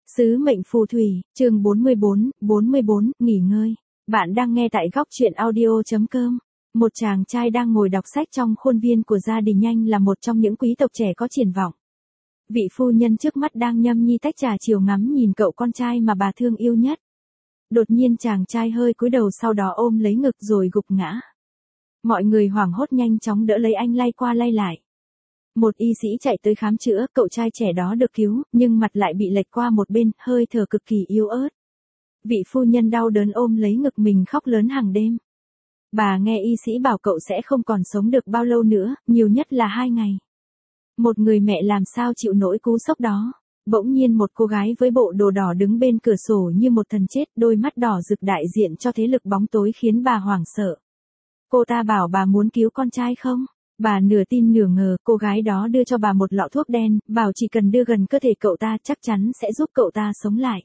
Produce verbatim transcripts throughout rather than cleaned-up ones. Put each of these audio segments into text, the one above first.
Sứ mệnh phù thủy, chương bốn mươi bốn, bốn mươi bốn, nghỉ ngơi. Bạn đang nghe tại góc truyện audio.com. Một chàng trai đang ngồi đọc sách trong khuôn viên của gia đình anh là một trong những quý tộc trẻ có triển vọng. Vị phu nhân trước mắt đang nhâm nhi tách trà chiều ngắm nhìn cậu con trai mà bà thương yêu nhất. Đột nhiên chàng trai hơi cúi đầu sau đó ôm lấy ngực rồi gục ngã. Mọi người hoảng hốt nhanh chóng đỡ lấy anh lay qua lay lại. Một y sĩ chạy tới khám chữa, cậu trai trẻ đó được cứu, nhưng mặt lại bị lệch qua một bên, hơi thở cực kỳ yếu ớt. Vị phu nhân đau đớn ôm lấy ngực mình khóc lớn hàng đêm. Bà nghe y sĩ bảo cậu sẽ không còn sống được bao lâu nữa, nhiều nhất là hai ngày. Một người mẹ làm sao chịu nổi cú sốc đó. Bỗng nhiên một cô gái với bộ đồ đỏ đứng bên cửa sổ như một thần chết, đôi mắt đỏ rực đại diện cho thế lực bóng tối khiến bà hoảng sợ. Cô ta bảo bà muốn cứu con trai không? Bà nửa tin nửa ngờ, cô gái đó đưa cho bà một lọ thuốc đen, bảo chỉ cần đưa gần cơ thể cậu ta chắc chắn sẽ giúp cậu ta sống lại.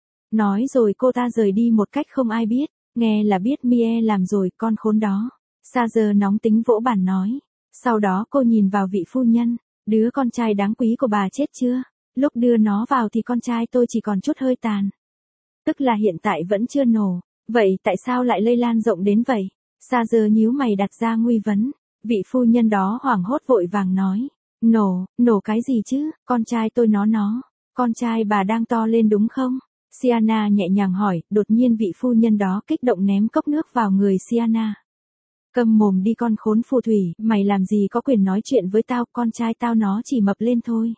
Nói rồi cô ta rời đi một cách không ai biết, nghe là biết Mie làm rồi, con khốn đó. Sa giờ nóng tính vỗ bàn nói. Sau đó cô nhìn vào vị phu nhân, đứa con trai đáng quý của bà chết chưa? Lúc đưa nó vào thì con trai tôi chỉ còn chút hơi tàn. Tức là hiện tại vẫn chưa nổ, vậy tại sao lại lây lan rộng đến vậy? Sa giờ nhíu mày đặt ra nghi vấn. Vị phu nhân đó hoảng hốt vội vàng nói. Nổ, nổ cái gì chứ, con trai tôi nó nó. Con trai bà đang to lên đúng không? Siana nhẹ nhàng hỏi, đột nhiên vị phu nhân đó kích động ném cốc nước vào người Siana. Câm mồm đi con khốn phù thủy, mày làm gì có quyền nói chuyện với tao, con trai tao nó chỉ mập lên thôi.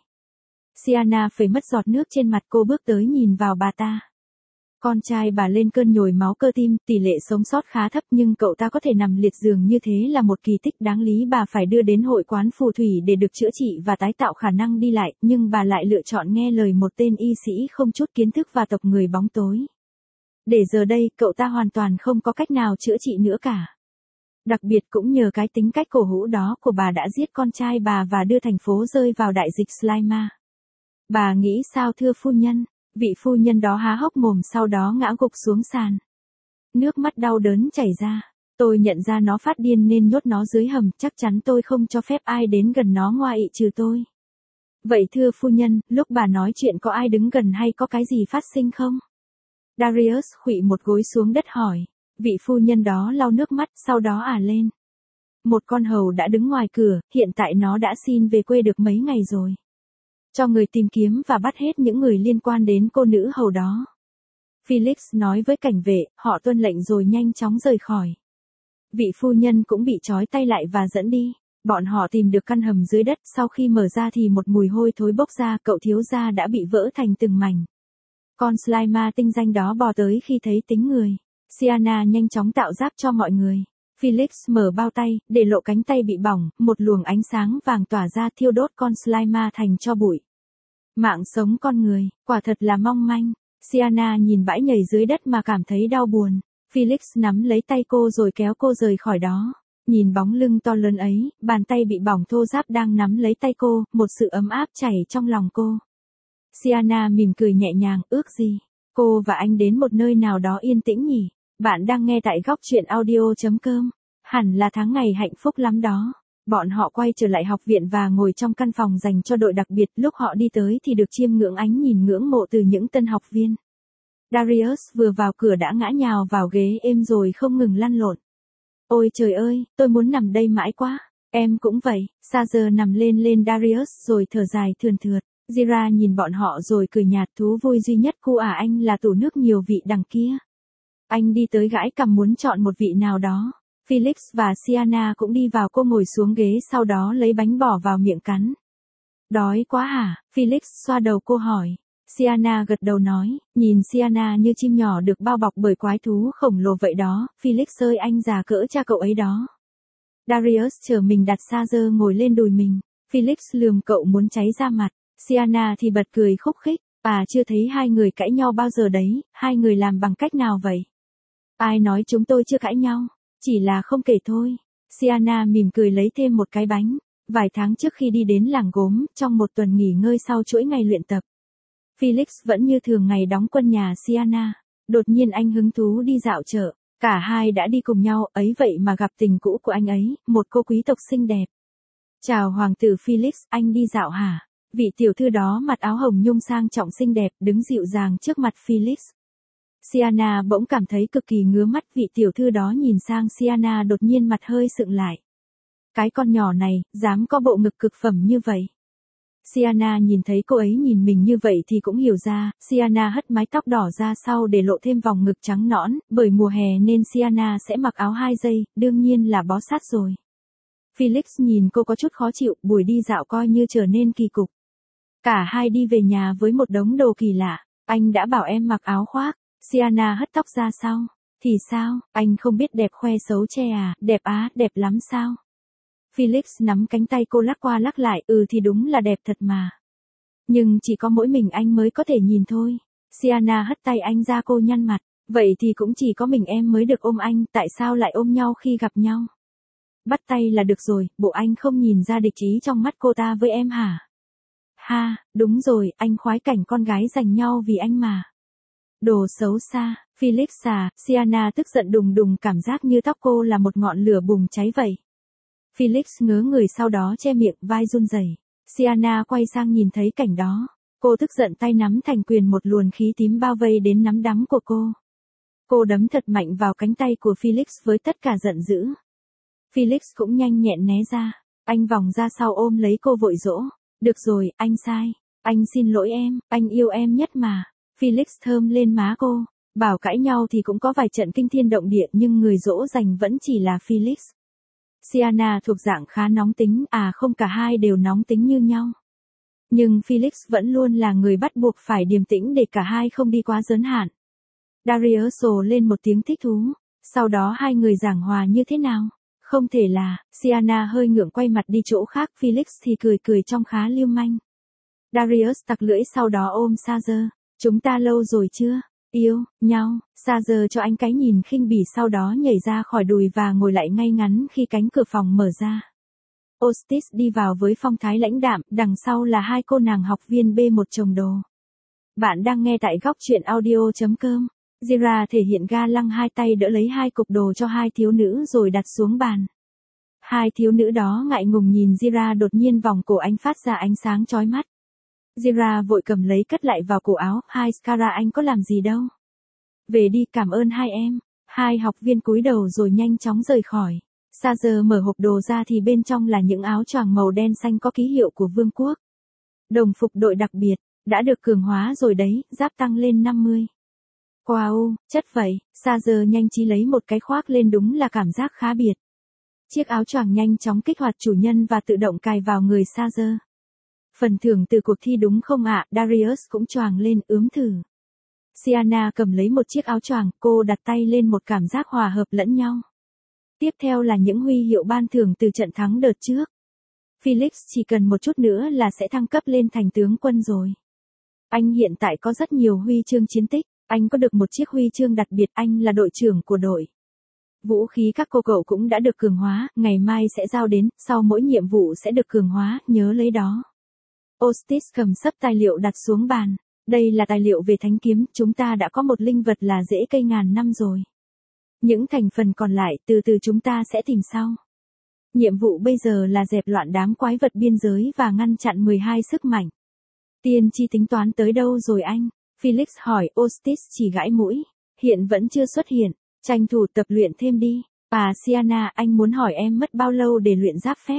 Siana phải mất giọt nước trên mặt, cô bước tới nhìn vào bà ta. Con trai bà lên cơn nhồi máu cơ tim, tỷ lệ sống sót khá thấp nhưng cậu ta có thể nằm liệt giường như thế là một kỳ tích đáng lý, bà phải đưa đến hội quán phù thủy để được chữa trị và tái tạo khả năng đi lại, nhưng bà lại lựa chọn nghe lời một tên y sĩ không chút kiến thức và tộc người bóng tối. Để giờ đây, cậu ta hoàn toàn không có cách nào chữa trị nữa cả. Đặc biệt cũng nhờ cái tính cách cổ hủ đó của bà đã giết con trai bà và đưa thành phố rơi vào đại dịch Slimer. Bà nghĩ sao thưa phu nhân? Vị phu nhân đó há hốc mồm sau đó ngã gục xuống sàn. Nước mắt đau đớn chảy ra. Tôi nhận ra nó phát điên nên nhốt nó dưới hầm, chắc chắn tôi không cho phép ai đến gần nó ngoại trừ tôi. Vậy thưa phu nhân, lúc bà nói chuyện có ai đứng gần hay có cái gì phát sinh không? Darius khuỵu một gối xuống đất hỏi. Vị phu nhân đó lau nước mắt, sau đó ả lên. Một con hầu đã đứng ngoài cửa, hiện tại nó đã xin về quê được mấy ngày rồi. Cho người tìm kiếm và bắt hết những người liên quan đến cô nữ hầu đó. Felix nói với cảnh vệ, họ tuân lệnh rồi nhanh chóng rời khỏi. Vị phu nhân cũng bị trói tay lại và dẫn đi. Bọn họ tìm được căn hầm dưới đất, sau khi mở ra thì một mùi hôi thối bốc ra, cậu thiếu gia đã bị vỡ thành từng mảnh. Con Slimer tinh danh đó bò tới khi thấy tính người. Siana nhanh chóng tạo giáp cho mọi người. Felix mở bao tay, để lộ cánh tay bị bỏng, một luồng ánh sáng vàng tỏa ra thiêu đốt con Slimer thành tro bụi. Mạng sống con người, quả thật là mong manh. Siana nhìn bãi nhầy dưới đất mà cảm thấy đau buồn. Felix nắm lấy tay cô rồi kéo cô rời khỏi đó. Nhìn bóng lưng to lớn ấy, bàn tay bị bỏng thô ráp đang nắm lấy tay cô, một sự ấm áp chảy trong lòng cô. Siana mỉm cười nhẹ nhàng, ước gì cô và anh đến một nơi nào đó yên tĩnh nhỉ? Bạn đang nghe tại góc truyện audio.com. Hẳn là tháng ngày hạnh phúc lắm đó. Bọn họ quay trở lại học viện và ngồi trong căn phòng dành cho đội đặc biệt, lúc họ đi tới thì được chiêm ngưỡng ánh nhìn ngưỡng mộ từ những tân học viên. Darius vừa vào cửa đã ngã nhào vào ghế êm rồi không ngừng lăn lộn. Ôi trời ơi, tôi muốn nằm đây mãi quá. Em cũng vậy. Sa giờ nằm lên lên Darius rồi thở dài thườn thượt. Zira nhìn bọn họ rồi cười nhạt, thú vui duy nhất cu à anh là tủ nước nhiều vị đằng kia. Anh đi tới gãi cằm muốn chọn một vị nào đó. Felix và Siana cũng đi vào, cô ngồi xuống ghế sau đó lấy bánh bỏ vào miệng cắn. Đói quá hả? Felix xoa đầu cô hỏi. Siana gật đầu nói, nhìn Siana như chim nhỏ được bao bọc bởi quái thú khổng lồ vậy đó. Felix ơi, anh già cỡ cha cậu ấy đó. Darius chờ mình đặt Sa dơ ngồi lên đùi mình. Felix lườm cậu muốn cháy ra mặt. Siana thì bật cười khúc khích. À, chưa thấy hai người cãi nhau bao giờ đấy, hai người làm bằng cách nào vậy? Ai nói chúng tôi chưa cãi nhau? Chỉ là không kể thôi. Siana mỉm cười lấy thêm một cái bánh. Vài tháng trước khi đi đến làng gốm, trong một tuần nghỉ ngơi sau chuỗi ngày luyện tập, Felix vẫn như thường ngày đóng quân nhà Siana. Đột nhiên anh hứng thú đi dạo chợ. Cả hai đã đi cùng nhau, ấy vậy mà gặp tình cũ của anh ấy, một cô quý tộc xinh đẹp. Chào hoàng tử Felix, anh đi dạo hả? Vị tiểu thư đó mặt áo hồng nhung sang trọng xinh đẹp, đứng dịu dàng trước mặt Felix. Sienna bỗng cảm thấy cực kỳ ngứa mắt, vị tiểu thư đó nhìn sang Sienna đột nhiên mặt hơi sượng lại. Cái con nhỏ này, dám có bộ ngực cực phẩm như vậy. Sienna nhìn thấy cô ấy nhìn mình như vậy thì cũng hiểu ra, Sienna hất mái tóc đỏ ra sau để lộ thêm vòng ngực trắng nõn, bởi mùa hè nên Sienna sẽ mặc áo hai dây, đương nhiên là bó sát rồi. Felix nhìn cô có chút khó chịu, buổi đi dạo coi như trở nên kỳ cục. Cả hai đi về nhà với một đống đồ kỳ lạ. Anh đã bảo em mặc áo khoác. Sienna hất tóc ra sau. Thì sao, anh không biết đẹp khoe xấu che à, đẹp á, đẹp lắm sao? Felix nắm cánh tay cô lắc qua lắc lại, ừ thì đúng là đẹp thật mà. Nhưng chỉ có mỗi mình anh mới có thể nhìn thôi. Sienna hất tay anh ra, cô nhăn mặt. Vậy thì cũng chỉ có mình em mới được ôm anh, tại sao lại ôm nhau khi gặp nhau? Bắt tay là được rồi, bộ anh không nhìn ra địch ý trong mắt cô ta với em hả? Ha, đúng rồi, anh khoái cảnh con gái giành nhau vì anh mà. Đồ xấu xa, Felix à, Sienna tức giận đùng đùng, cảm giác như tóc cô là một ngọn lửa bùng cháy vậy. Felix ngớ người sau đó che miệng, vai run rẩy. Sienna quay sang nhìn thấy cảnh đó. Cô tức giận tay nắm thành quyền, một luồng khí tím bao vây đến nắm đấm của cô. Cô đấm thật mạnh vào cánh tay của Felix với tất cả giận dữ. Felix cũng nhanh nhẹn né ra. Anh vòng ra sau ôm lấy cô vội dỗ. Được rồi, anh sai. Anh xin lỗi em, anh yêu em nhất mà. Felix thơm lên má cô. Bảo cãi nhau thì cũng có vài trận kinh thiên động địa, nhưng người dỗ dành vẫn chỉ là Felix. Sienna thuộc dạng khá nóng tính, à không, cả hai đều nóng tính như nhau. Nhưng Felix vẫn luôn là người bắt buộc phải điềm tĩnh để cả hai không đi quá giới hạn. Darius sồ lên một tiếng thích thú. Sau đó hai người giảng hòa như thế nào? Không thể là, Sienna hơi ngượng quay mặt đi chỗ khác, Felix thì cười cười trông khá lưu manh. Darius tặc lưỡi sau đó ôm Sazer. Chúng ta lâu rồi chưa? Yêu, nhau, Sazer cho anh cái nhìn khinh bỉ sau đó nhảy ra khỏi đùi và ngồi lại ngay ngắn khi cánh cửa phòng mở ra. Otis đi vào với phong thái lãnh đạm, đằng sau là hai cô nàng học viên bê một chồng đồ. Bạn đang nghe tại góc truyện audio chấm com. Zira thể hiện ga lăng, hai tay đỡ lấy hai cục đồ cho hai thiếu nữ rồi đặt xuống bàn. Hai thiếu nữ đó ngại ngùng nhìn Zira, đột nhiên vòng cổ anh phát ra ánh sáng chói mắt. Zira vội cầm lấy cất lại vào cổ áo. Hai Skara, anh có làm gì đâu. Về đi, cảm ơn hai em. Hai học viên cúi đầu rồi nhanh chóng rời khỏi. Sazer mở hộp đồ ra thì bên trong là những áo choàng màu đen xanh có ký hiệu của vương quốc. Đồng phục đội đặc biệt, đã được cường hóa rồi đấy, giáp tăng lên năm mươi. Wow, chất vậy, Sazer nhanh trí lấy một cái khoác lên, đúng là cảm giác khá biệt. Chiếc áo choàng nhanh chóng kích hoạt chủ nhân và tự động cài vào người Sazer. Phần thưởng từ cuộc thi đúng không ạ? Darius cũng choàng lên, ướm thử. Sienna cầm lấy một chiếc áo choàng, cô đặt tay lên, một cảm giác hòa hợp lẫn nhau. Tiếp theo là những huy hiệu ban thưởng từ trận thắng đợt trước. Felix chỉ cần một chút nữa là sẽ thăng cấp lên thành tướng quân rồi. Anh hiện tại có rất nhiều huy chương chiến tích, anh có được một chiếc huy chương đặc biệt, anh là đội trưởng của đội. Vũ khí các cô cậu cũng đã được cường hóa, ngày mai sẽ giao đến, sau mỗi nhiệm vụ sẽ được cường hóa, nhớ lấy đó. Otis cầm sấp tài liệu đặt xuống bàn. Đây là tài liệu về thánh kiếm, chúng ta đã có một linh vật là rễ cây ngàn năm rồi. Những thành phần còn lại từ từ chúng ta sẽ tìm sau. Nhiệm vụ bây giờ là dẹp loạn đám quái vật biên giới và ngăn chặn mười hai sức mạnh. Tiên tri tính toán tới đâu rồi anh? Felix hỏi. Otis chỉ gãi mũi. Hiện vẫn chưa xuất hiện, tranh thủ tập luyện thêm đi. À Sienna, anh muốn hỏi em mất bao lâu để luyện giáp phép?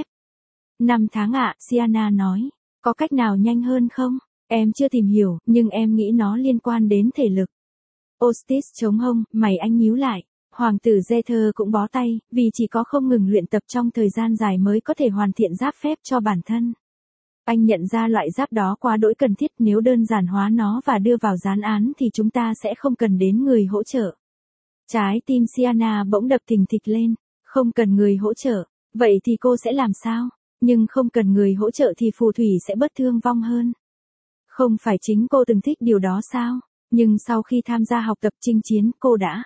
năm tháng ạ, à, Sienna nói. Có cách nào nhanh hơn không? Em chưa tìm hiểu, nhưng em nghĩ nó liên quan đến thể lực. Otis chống hông, mày anh nhíu lại. Hoàng tử Zether cũng bó tay, vì chỉ có không ngừng luyện tập trong thời gian dài mới có thể hoàn thiện giáp phép cho bản thân. Anh nhận ra loại giáp đó quá đỗi cần thiết, nếu đơn giản hóa nó và đưa vào dán án thì chúng ta sẽ không cần đến người hỗ trợ. Trái tim Sienna bỗng đập thình thịch lên. Không cần người hỗ trợ, vậy thì cô sẽ làm sao? Nhưng không cần người hỗ trợ thì phù thủy sẽ bớt thương vong hơn. Không phải chính cô từng thích điều đó sao? Nhưng sau khi tham gia học tập chinh chiến, cô đã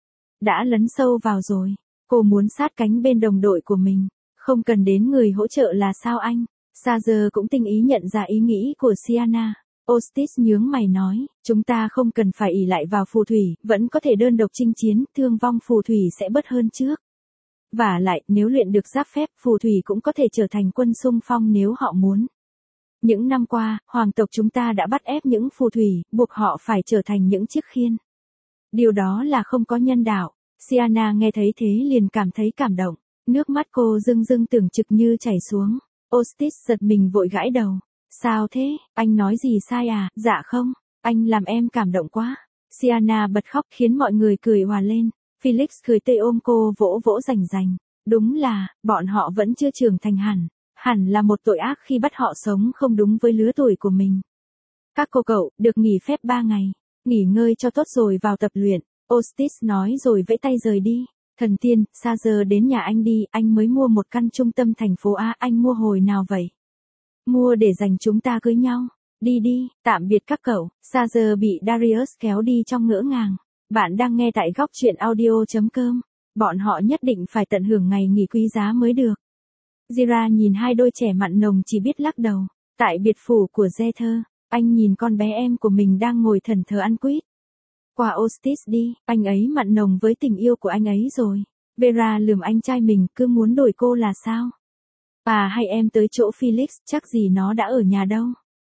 đã lấn sâu vào rồi. Cô muốn sát cánh bên đồng đội của mình. Không cần đến người hỗ trợ là sao anh? Sazer cũng tinh ý nhận ra ý nghĩ của Sienna. Otis nhướng mày nói, chúng ta không cần phải ỷ lại vào phù thủy, vẫn có thể đơn độc chinh chiến, thương vong phù thủy sẽ bớt hơn trước. Và lại, nếu luyện được giáp phép, phù thủy cũng có thể trở thành quân xung phong nếu họ muốn. Những năm qua, hoàng tộc chúng ta đã bắt ép những phù thủy, buộc họ phải trở thành những chiếc khiên. Điều đó là không có nhân đạo. Sienna nghe thấy thế liền cảm thấy cảm động. Nước mắt cô rưng rưng tưởng trực như chảy xuống. Otis giật mình vội gãi đầu. Sao thế, anh nói gì sai à? Dạ không, anh làm em cảm động quá. Sienna bật khóc khiến mọi người cười òa lên. Felix cười tươi ôm cô vỗ vỗ rành rành. Đúng là, bọn họ vẫn chưa trưởng thành hẳn. Hẳn là một tội ác khi bắt họ sống không đúng với lứa tuổi của mình. Các cô cậu, được nghỉ phép ba ngày. Nghỉ ngơi cho tốt rồi vào tập luyện. Otis nói rồi vẫy tay rời đi. Thần tiên, xa giờ đến nhà anh đi, anh mới mua một căn trung tâm thành phố A, anh mua hồi nào vậy? Mua để dành chúng ta cưới nhau. Đi đi, tạm biệt các cậu. Xa giờ bị Darius kéo đi trong ngỡ ngàng. Bạn đang nghe tại góc truyện audio.com. Bọn họ nhất định phải tận hưởng ngày nghỉ quý giá mới được. Zira nhìn hai đôi trẻ mặn nồng chỉ biết lắc đầu. Tại biệt phủ của Zether, anh nhìn con bé em của mình đang ngồi thẫn thờ ăn quýt. Qua Otis đi, anh ấy mặn nồng với tình yêu của anh ấy rồi. Vera lườm anh trai mình, cứ muốn đổi cô là sao? À hay em tới chỗ Felix, chắc gì nó đã ở nhà đâu.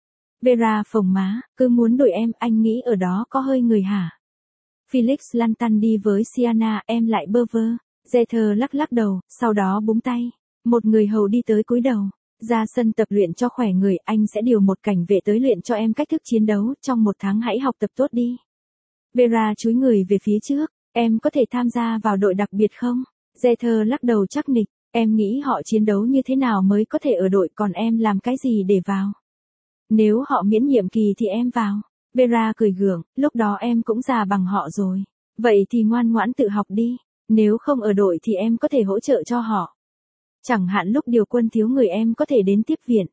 Vera phồng má, cứ muốn đổi em, anh nghĩ ở đó có hơi người hả? Felix lăn tăn đi với Sienna, em lại bơ vơ. Zether lắc lắc đầu, sau đó búng tay. Một người hầu đi tới cúi đầu. Ra sân tập luyện cho khỏe người, anh sẽ điều một cảnh vệ tới luyện cho em cách thức chiến đấu, trong một tháng hãy học tập tốt đi. Vera chúi người về phía trước, em có thể tham gia vào đội đặc biệt không? Zether lắc đầu chắc nịch, em nghĩ họ chiến đấu như thế nào mới có thể ở đội, còn em làm cái gì để vào? Nếu họ miễn nhiệm kỳ thì em vào. Vera cười gượng, lúc đó em cũng già bằng họ rồi. Vậy thì ngoan ngoãn tự học đi, nếu không ở đội thì em có thể hỗ trợ cho họ. Chẳng hạn lúc điều quân thiếu người em có thể đến tiếp viện.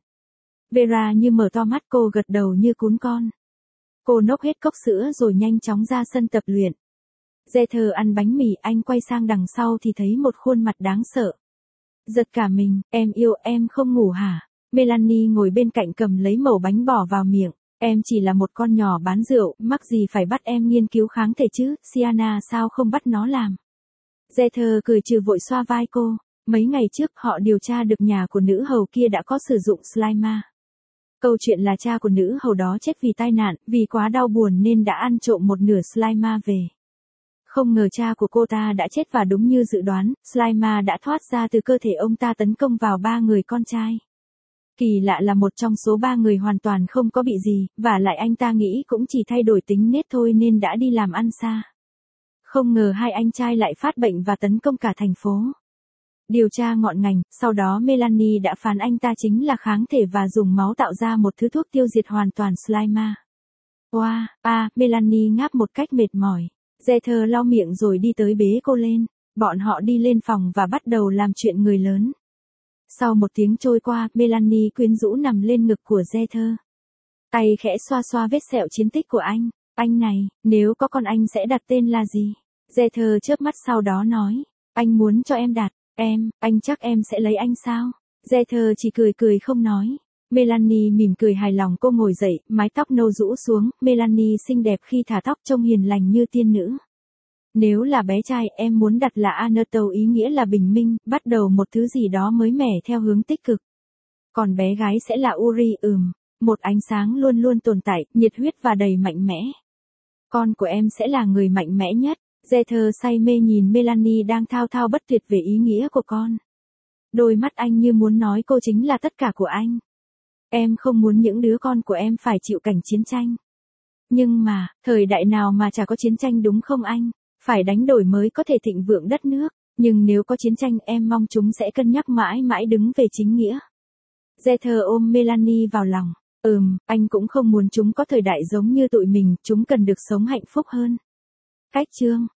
Vera như mở to mắt, cô gật đầu như cún con. Cô nốc hết cốc sữa rồi nhanh chóng ra sân tập luyện. Zether ăn bánh mì, anh quay sang đằng sau thì thấy một khuôn mặt đáng sợ. Giật cả mình, em yêu, em không ngủ hả? Melanie ngồi bên cạnh cầm lấy mẩu bánh bỏ vào miệng. Em chỉ là một con nhỏ bán rượu, mắc gì phải bắt em nghiên cứu kháng thể chứ, Sienna sao không bắt nó làm? Zether cười trừ vội xoa vai cô. Mấy ngày trước họ điều tra được nhà của nữ hầu kia đã có sử dụng Slimer. Câu chuyện là cha của nữ hầu đó chết vì tai nạn, vì quá đau buồn nên đã ăn trộm một nửa Slimer về. Không ngờ cha của cô ta đã chết và đúng như dự đoán, Slimer đã thoát ra từ cơ thể ông ta tấn công vào ba người con trai. Kỳ lạ là một trong số ba người hoàn toàn không có bị gì, và lại anh ta nghĩ cũng chỉ thay đổi tính nết thôi nên đã đi làm ăn xa. Không ngờ hai anh trai lại phát bệnh và tấn công cả thành phố. Điều tra ngọn ngành, sau đó Melanie đã phán anh ta chính là kháng thể và dùng máu tạo ra một thứ thuốc tiêu diệt hoàn toàn Slimer. Wow, à, Melanie ngáp một cách mệt mỏi. Zether lau miệng rồi đi tới bế cô lên. Bọn họ đi lên phòng và bắt đầu làm chuyện người lớn. Sau một tiếng trôi qua, Melanie quyến rũ nằm lên ngực của Zether. Tay khẽ xoa xoa vết sẹo chiến tích của anh. Anh này, nếu có con anh sẽ đặt tên là gì? Zether chớp mắt sau đó nói. Anh muốn cho em đặt. Em, anh chắc em sẽ lấy anh sao? Zether chỉ cười cười không nói. Melanie mỉm cười hài lòng, cô ngồi dậy, mái tóc nâu rũ xuống, Melanie xinh đẹp khi thả tóc trông hiền lành như tiên nữ. Nếu là bé trai, em muốn đặt là Anatol, ý nghĩa là bình minh, bắt đầu một thứ gì đó mới mẻ theo hướng tích cực. Còn bé gái sẽ là Uri, ừm, một ánh sáng luôn luôn tồn tại, nhiệt huyết và đầy mạnh mẽ. Con của em sẽ là người mạnh mẽ nhất. Zether say mê nhìn Melanie đang thao thao bất tuyệt về ý nghĩa của con. Đôi mắt anh như muốn nói cô chính là tất cả của anh. Em không muốn những đứa con của em phải chịu cảnh chiến tranh. Nhưng mà, thời đại nào mà chả có chiến tranh đúng không anh? Phải đánh đổi mới có thể thịnh vượng đất nước. Nhưng nếu có chiến tranh em mong chúng sẽ cân nhắc mãi mãi đứng về chính nghĩa. Zether ôm Melanie vào lòng. Ừm, anh cũng không muốn chúng có thời đại giống như tụi mình, chúng cần được sống hạnh phúc hơn. Cách chương